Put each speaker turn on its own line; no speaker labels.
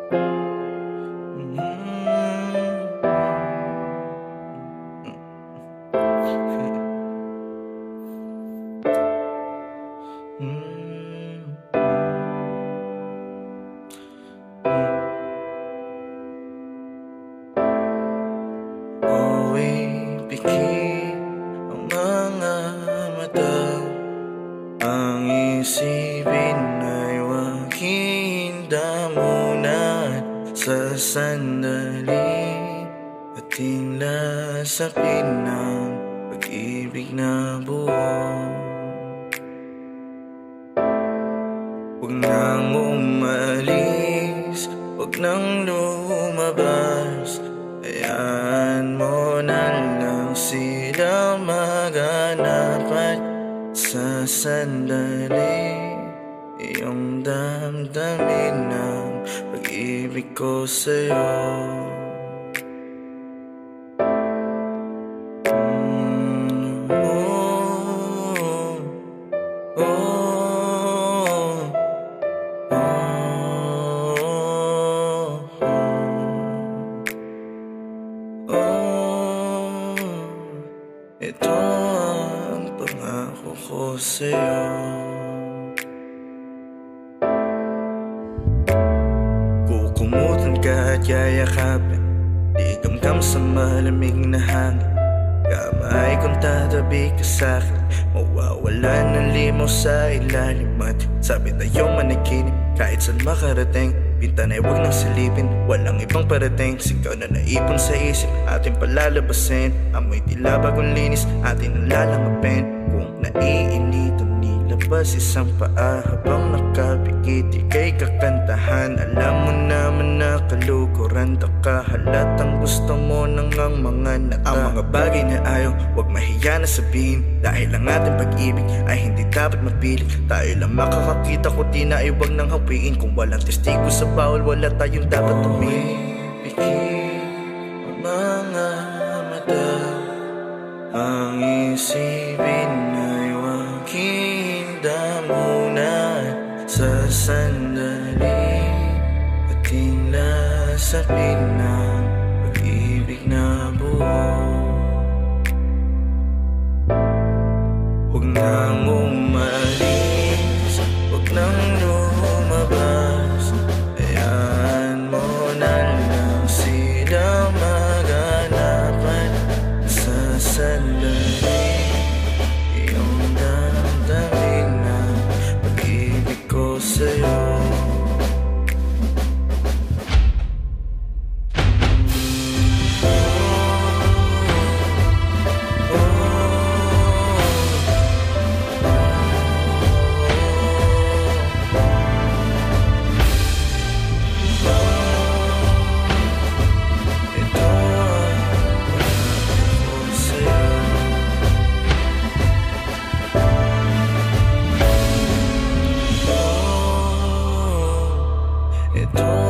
Huwag pikit ang mga mata, ang isipin ay huwag hinda muna sa sandali at lasapin ng pag-ibig na buo. Huwag nang umalis, huwag nang lumabas, hayaan mo na lang sila maghanap at sa sandali iyong damdamin ng pag-ibig ko sa'yo. Ito ang pangako ko sa'yo. Kukumutan ka at yayakapin, di gamgam sa malamig na hangin. Kamay kung tatabi ka sa'kin, mawawala ng limaw sa ilalim. At sabi tayong managinip kahit saan makarating. Pintan ay huwag nang silipin, walang ibang parating. Sigaw na naipon sa isip, ating palalabasin. Amoy tila bagong linis, ating nalalangapin. Kung naiinitan nilabas isang paa habang nakapikit, ika'y kakantahan. Alam mo naman na kalukuran, halatang gusto mo nang ang mga nata. Ang mga bagay na ayaw, huwag mahiya na sabihin, dahil ang ating pag-ibig ay hindi dapat mapili. Tayo lang makakakita, kundi na ay huwag nang hawiin. Kung walang testigo sa bawal, wala tayong dapat tumingin. Pikit ang mga mata, ang isipin ay huwag hinda muna sa sandali at lasapin ng pag-ibig na buo. Huwag nang umalis, huwag nang lumabas, hayaan mo na lang sila maghanapan sa sandali iyong damdamin ng pag-ibig ko sa'yo. Ito